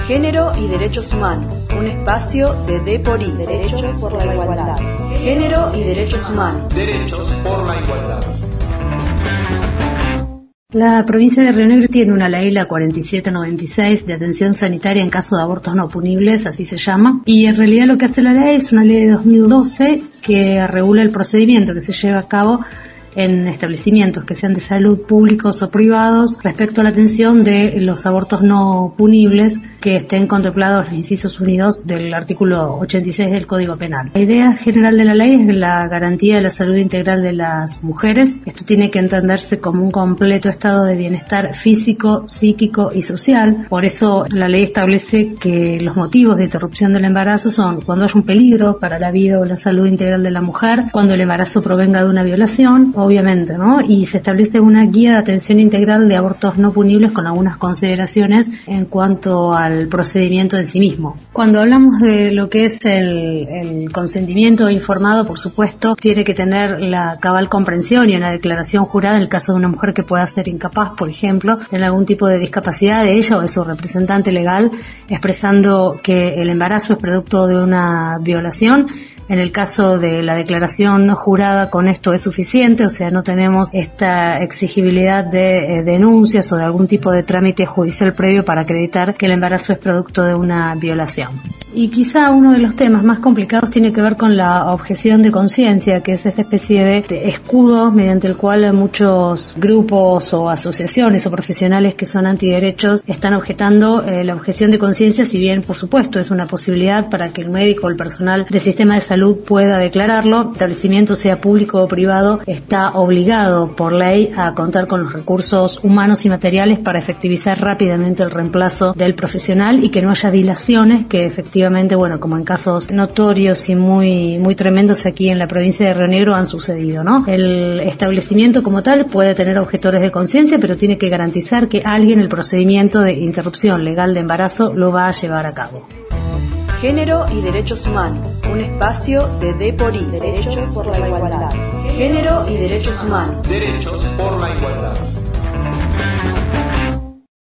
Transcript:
Género y Derechos Humanos, un espacio de D por I, Derechos por la Igualdad. Género y Derechos Humanos. Derechos por la igualdad. La provincia de Río Negro tiene una ley, la 4796, de atención sanitaria en caso de abortos no punibles, así se llama, y en realidad lo que hace la ley es una ley de 2012 que regula el procedimiento que se lleva a cabo en establecimientos que sean de salud públicos o privados respecto a la atención de los abortos no punibles que estén contemplados en los incisos unidos del artículo 86 del Código Penal. La idea general de la ley es la garantía de la salud integral de las mujeres. Esto tiene que entenderse como un completo estado de bienestar físico, psíquico y social. Por eso la ley establece que los motivos de interrupción del embarazo son cuando hay un peligro para la vida o la salud integral de la mujer, cuando el embarazo provenga de una violación, obviamente, ¿no? Y se establece una guía de atención integral de abortos no punibles con algunas consideraciones en cuanto al procedimiento en sí mismo. Cuando hablamos de lo que es el consentimiento informado, por supuesto, tiene que tener la cabal comprensión y una declaración jurada en el caso de una mujer que pueda ser incapaz, por ejemplo, tener algún tipo de discapacidad de ella o de su representante legal, expresando que el embarazo es producto de una violación. En el caso de la declaración jurada, con esto es suficiente, o sea, no tenemos esta exigibilidad de denuncias o de algún tipo de trámite judicial previo para acreditar que el embarazo es producto de una violación. Y quizá uno de los temas más complicados tiene que ver con la objeción de conciencia, que es esta especie de escudo mediante el cual muchos grupos o asociaciones o profesionales que son antiderechos están objetando la objeción de conciencia, si bien, por supuesto, es una posibilidad para que el médico o el personal del sistema de salud pueda declararlo. El establecimiento, sea público o privado, está obligado por ley a contar con los recursos humanos y materiales para efectivizar rápidamente el reemplazo del profesional y que no haya dilaciones que efectivamente, bueno, como en casos notorios y muy tremendos aquí en la provincia de Río Negro han sucedido, ¿no? El establecimiento como tal puede tener objetores de conciencia, pero tiene que garantizar que alguien el procedimiento de interrupción legal de embarazo lo va a llevar a cabo. Género y Derechos Humanos, un espacio de D por I, Derechos por la Igualdad. Género y Derechos Humanos. Derechos por la igualdad.